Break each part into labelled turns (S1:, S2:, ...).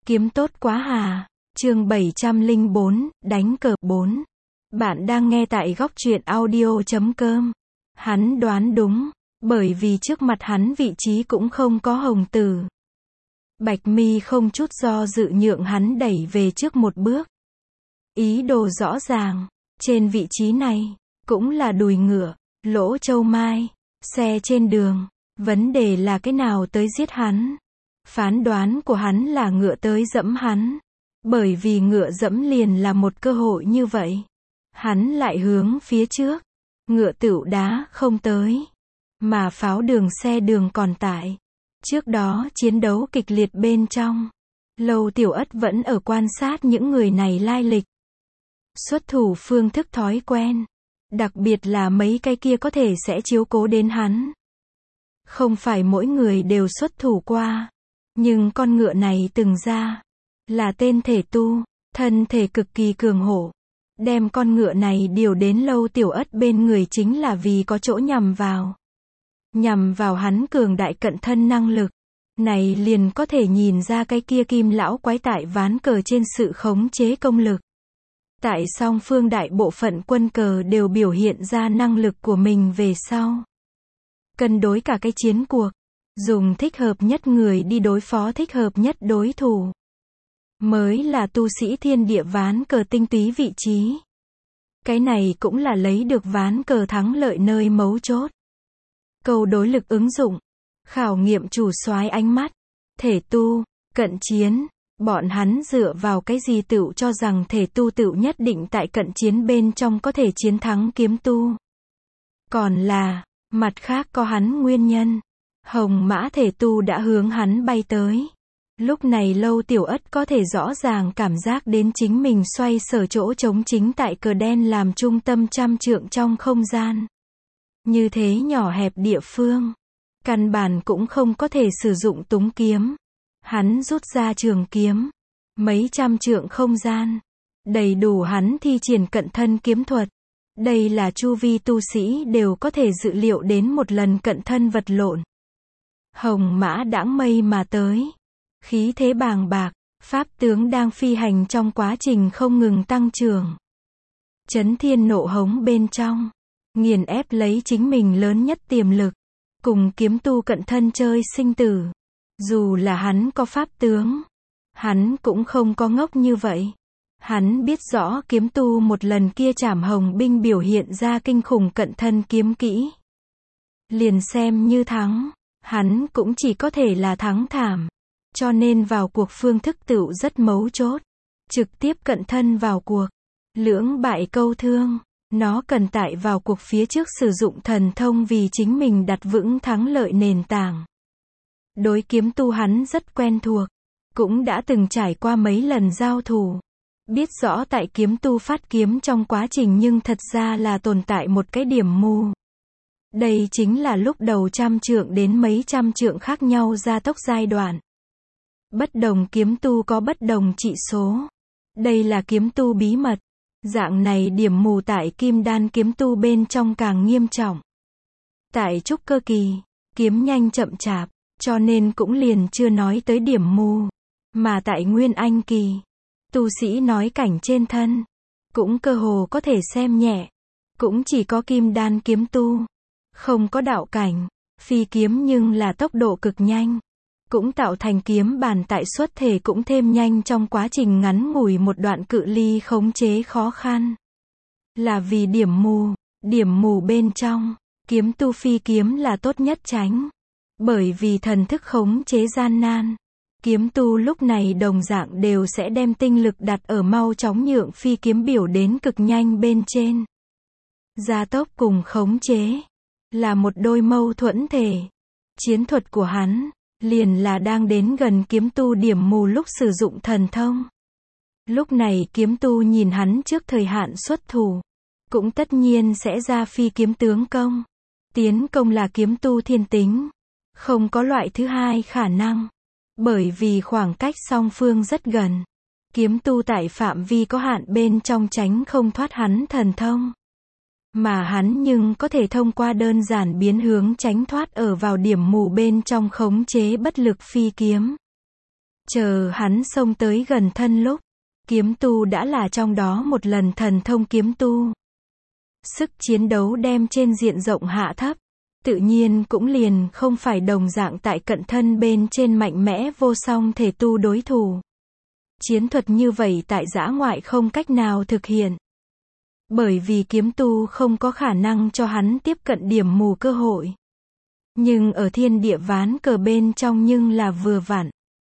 S1: Kiếm tốt quá hà. Chương 704, đánh cờ 4. Bạn đang nghe tại góc truyện audio.com. Hắn đoán đúng, bởi vì trước mặt hắn vị trí cũng không có hồng tử. Bạch Mi không chút do dự nhượng hắn đẩy về trước một bước. Ý đồ rõ ràng, trên vị trí này, cũng là đùi ngựa, lỗ châu mai, xe trên đường, vấn đề là cái nào tới giết hắn. Phán đoán của hắn là ngựa tới dẫm hắn. Bởi vì ngựa dẫm liền là một cơ hội như vậy. Hắn lại hướng phía trước. Ngựa tựu đá không tới. Mà pháo đường xe đường còn tại. Trước đó chiến đấu kịch liệt bên trong. Lâu Tiểu Ất vẫn ở quan sát những người này lai lịch. Xuất thủ phương thức thói quen. Đặc biệt là mấy cái kia có thể sẽ chiếu cố đến hắn. Không phải mỗi người đều xuất thủ qua. Nhưng con ngựa này từng ra. Là tên thể tu, thân thể cực kỳ cường hổ. Đem con ngựa này điều đến Lâu Tiểu Ất bên người chính là vì có chỗ nhằm vào. Nhằm vào hắn cường đại cận thân năng lực. Này liền có thể nhìn ra cái kia Kim lão quái tại ván cờ trên sự khống chế công lực. Tại song phương đại bộ phận quân cờ đều biểu hiện ra năng lực của mình về sau. Cân đối cả cái chiến cuộc. Dùng thích hợp nhất người đi đối phó thích hợp nhất đối thủ. Mới là tu sĩ thiên địa ván cờ tinh túy vị trí. Cái này cũng là lấy được ván cờ thắng lợi nơi mấu chốt. Câu đối lực ứng dụng. Khảo nghiệm chủ soái ánh mắt. Thể tu, cận chiến. Bọn hắn dựa vào cái gì tựu cho rằng thể tu tựu nhất định tại cận chiến bên trong có thể chiến thắng kiếm tu. Còn là, mặt khác có hắn nguyên nhân. Hồng mã thể tu đã hướng hắn bay tới. Lúc này Lâu Tiểu Ất có thể rõ ràng cảm giác đến chính mình xoay sở chỗ trống chính tại cờ đen làm trung tâm trăm trượng trong không gian. Như thế nhỏ hẹp địa phương. Căn bản cũng không có thể sử dụng túng kiếm. Hắn rút ra trường kiếm. Mấy trăm trượng không gian. Đầy đủ hắn thi triển cận thân kiếm thuật. Đây là chu vi tu sĩ đều có thể dự liệu đến một lần cận thân vật lộn. Hồng mã đãng mây mà tới. Khí thế bàng bạc, pháp tướng đang phi hành trong quá trình không ngừng tăng trưởng. Chấn thiên nộ hống bên trong, nghiền ép lấy chính mình lớn nhất tiềm lực, cùng kiếm tu cận thân chơi sinh tử. Dù là hắn có pháp tướng, hắn cũng không có ngốc như vậy. Hắn biết rõ kiếm tu một lần kia trảm hồng binh biểu hiện ra kinh khủng cận thân kiếm kỹ. Liền xem như thắng, hắn cũng chỉ có thể là thắng thảm. Cho nên vào cuộc phương thức tựu rất mấu chốt. Trực tiếp cận thân vào cuộc. Lưỡng bại câu thương. Nó cần tại vào cuộc phía trước sử dụng thần thông vì chính mình đặt vững thắng lợi nền tảng. Đối kiếm tu hắn rất quen thuộc. Cũng đã từng trải qua mấy lần giao thủ. Biết rõ tại kiếm tu phát kiếm trong quá trình nhưng thật ra là tồn tại một cái điểm mù. Đây chính là lúc đầu trăm trượng đến mấy trăm trượng khác nhau gia tốc giai đoạn. Bất đồng kiếm tu có bất đồng trị số. Đây là kiếm tu bí mật. Dạng này điểm mù tại kim đan kiếm tu bên trong càng nghiêm trọng. Tại trúc cơ kỳ, kiếm nhanh chậm chạp, cho nên cũng liền chưa nói tới điểm mù. Mà tại nguyên anh kỳ, tu sĩ nói cảnh trên thân, cũng cơ hồ có thể xem nhẹ. Cũng chỉ có kim đan kiếm tu, không có đạo cảnh, phi kiếm nhưng là tốc độ cực nhanh. Cũng tạo thành kiếm bản tại xuất thể cũng thêm nhanh trong quá trình ngắn ngủi một đoạn cự ly khống chế khó khăn. Là vì điểm mù bên trong, kiếm tu phi kiếm là tốt nhất tránh. Bởi vì thần thức khống chế gian nan. Kiếm tu lúc này đồng dạng đều sẽ đem tinh lực đặt ở mau chóng nhượng phi kiếm biểu đến cực nhanh bên trên. Gia tốc cùng khống chế, là một đôi mâu thuẫn thể. Chiến thuật của hắn liền là đang đến gần kiếm tu điểm mù lúc sử dụng thần thông. Lúc này kiếm tu nhìn hắn trước thời hạn xuất thủ. Cũng tất nhiên sẽ ra phi kiếm tướng công. Tiến công là kiếm tu thiên tính. Không có loại thứ hai khả năng. Bởi vì khoảng cách song phương rất gần. Kiếm tu tại phạm vi có hạn bên trong tránh không thoát hắn thần thông. Mà hắn nhưng có thể thông qua đơn giản biến hướng tránh thoát ở vào điểm mù bên trong khống chế bất lực phi kiếm. Chờ hắn xông tới gần thân lúc, kiếm tu đã là trong đó một lần thần thông kiếm tu. Sức chiến đấu đem trên diện rộng hạ thấp, tự nhiên cũng liền không phải đồng dạng tại cận thân bên trên mạnh mẽ vô song thể tu đối thủ. Chiến thuật như vậy tại dã ngoại không cách nào thực hiện. Bởi vì kiếm tu không có khả năng cho hắn tiếp cận điểm mù cơ hội. Nhưng ở thiên địa ván cờ bên trong nhưng là vừa vặn.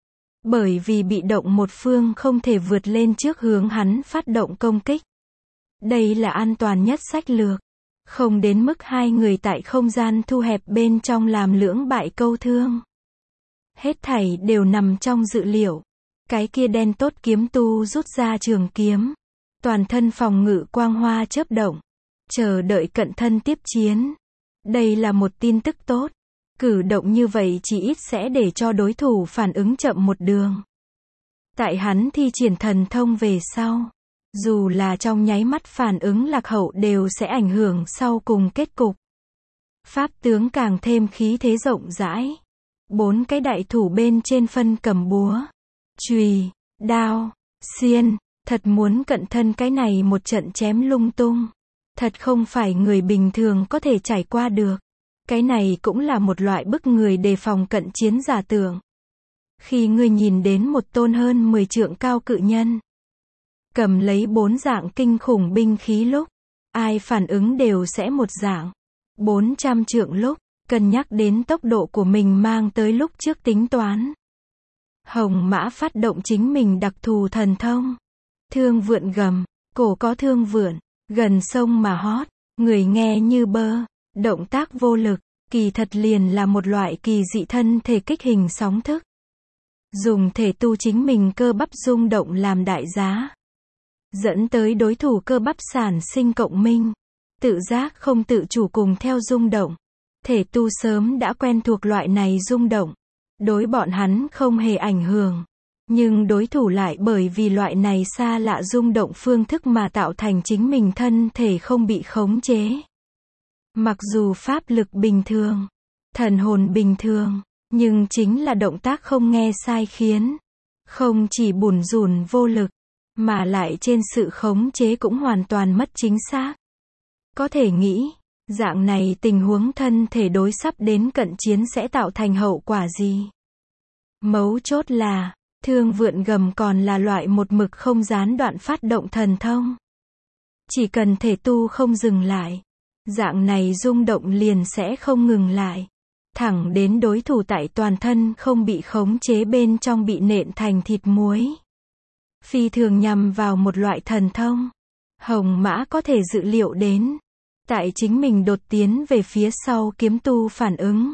S1: Bởi vì bị động một phương không thể vượt lên trước hướng hắn phát động công kích. Đây là an toàn nhất sách lược. Không đến mức hai người tại không gian thu hẹp bên trong làm lưỡng bại câu thương. Hết thảy đều nằm trong dự liệu. Cái kia đen tốt kiếm tu rút ra trường kiếm. Toàn thân phòng ngự quang hoa chớp động. Chờ đợi cận thân tiếp chiến. Đây là một tin tức tốt. Cử động như vậy chỉ ít sẽ để cho đối thủ phản ứng chậm một đường. Tại hắn thi triển thần thông về sau. Dù là trong nháy mắt phản ứng lạc hậu đều sẽ ảnh hưởng sau cùng kết cục. Pháp tướng càng thêm khí thế rộng rãi. 4 cái đại thủ bên trên phân cầm búa, chùy, đao, xiên, thật muốn cận thân cái này một trận chém lung tung. Thật không phải người bình thường có thể trải qua được. Cái này cũng là một loại bức người đề phòng cận chiến giả tưởng. Khi ngươi nhìn đến một tôn hơn 10 trượng cao cự nhân, cầm lấy 4 dạng kinh khủng binh khí lúc, ai phản ứng đều sẽ một dạng. 400 trượng lúc, cân nhắc đến tốc độ của mình mang tới lúc trước tính toán. Hồng Mã phát động chính mình đặc thù thần thông. Thương vượn gầm, cổ có thương vượn, gần sông mà hót, người nghe như bơ, động tác vô lực, kỳ thật liền là một loại kỳ dị thân thể kích hình sóng thức. Dùng thể tu chính mình cơ bắp rung động làm đại giá. Dẫn tới đối thủ cơ bắp sản sinh cộng minh. Tự giác không tự chủ cùng theo rung động. Thể tu sớm đã quen thuộc loại này rung động. Đối bọn hắn không hề ảnh hưởng. Nhưng đối thủ lại bởi vì loại này xa lạ rung động phương thức mà tạo thành chính mình thân thể không bị khống chế. Mặc dù pháp lực bình thường, thần hồn bình thường, nhưng chính là động tác không nghe sai khiến. Không chỉ bủn rủn vô lực, mà lại trên sự khống chế cũng hoàn toàn mất chính xác. Có thể nghĩ, dạng này tình huống thân thể đối sắp đến cận chiến sẽ tạo thành hậu quả gì? Mấu chốt là, thương vượn gầm còn là loại một mực không gián đoạn phát động thần thông. Chỉ cần thể tu không dừng lại, dạng này rung động liền sẽ không ngừng lại. Thẳng đến đối thủ tại toàn thân không bị khống chế bên trong bị nện thành thịt muối. Phi thường nhằm vào một loại thần thông. Hồng Mã có thể dự liệu đến. Tại chính mình đột tiến về phía sau kiếm tu phản ứng.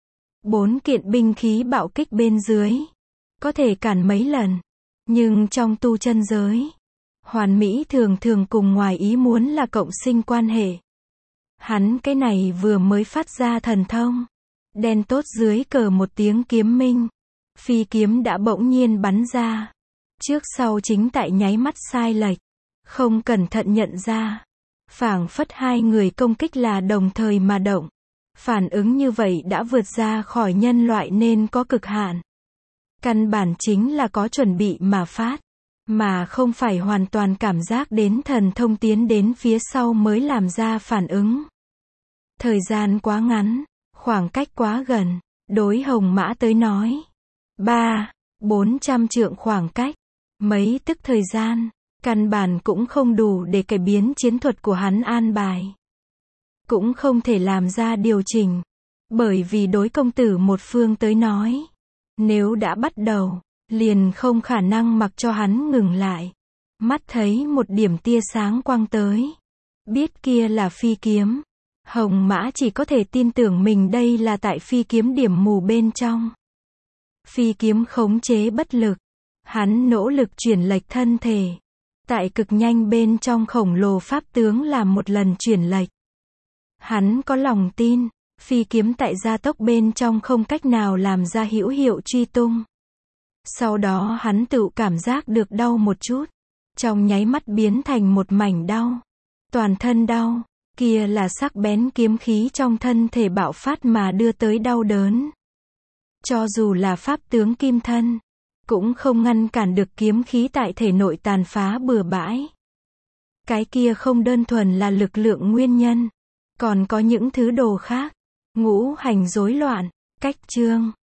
S1: 4 kiện binh khí bạo kích bên dưới. Có thể cản mấy lần. Nhưng trong tu chân giới, hoàn mỹ thường thường cùng ngoài ý muốn là cộng sinh quan hệ. Hắn cái này vừa mới phát ra thần thông. Đen tốt dưới cờ một tiếng kiếm minh. Phi kiếm đã bỗng nhiên bắn ra. Trước sau chính tại nháy mắt sai lệch. Không cẩn thận nhận ra. Phảng phất hai người công kích là đồng thời mà động. Phản ứng như vậy đã vượt ra khỏi nhân loại nên có cực hạn. Căn bản chính là có chuẩn bị mà phát. Mà không phải hoàn toàn cảm giác đến thần thông tiến đến phía sau mới làm ra phản ứng. Thời gian quá ngắn. Khoảng cách quá gần. Đối Hồng Mã tới nói. 400 trượng khoảng cách. Mấy tức thời gian. Căn bản cũng không đủ để cải biến chiến thuật của hắn an bài. Cũng không thể làm ra điều chỉnh. Bởi vì đối công tử một phương tới nói. Nếu đã bắt đầu, liền không khả năng mặc cho hắn ngừng lại. Mắt thấy một điểm tia sáng quang tới. Biết kia là phi kiếm. Hồng Mã chỉ có thể tin tưởng mình đây là tại phi kiếm điểm mù bên trong. Phi kiếm khống chế bất lực. Hắn nỗ lực chuyển lệch thân thể. Tại cực nhanh bên trong khổng lồ pháp tướng làm một lần chuyển lệch. Hắn có lòng tin, phi kiếm tại gia tốc bên trong không cách nào làm ra hữu hiệu truy tung. Sau đó hắn tự cảm giác được đau một chút. Trong nháy mắt biến thành một mảnh đau. Toàn thân đau, kia là sắc bén kiếm khí trong thân thể bạo phát mà đưa tới đau đớn. Cho dù là pháp tướng kim thân, cũng không ngăn cản được kiếm khí tại thể nội tàn phá bừa bãi. Cái kia không đơn thuần là lực lượng nguyên nhân, còn có những thứ đồ khác. Ngũ hành rối loạn, cách chương.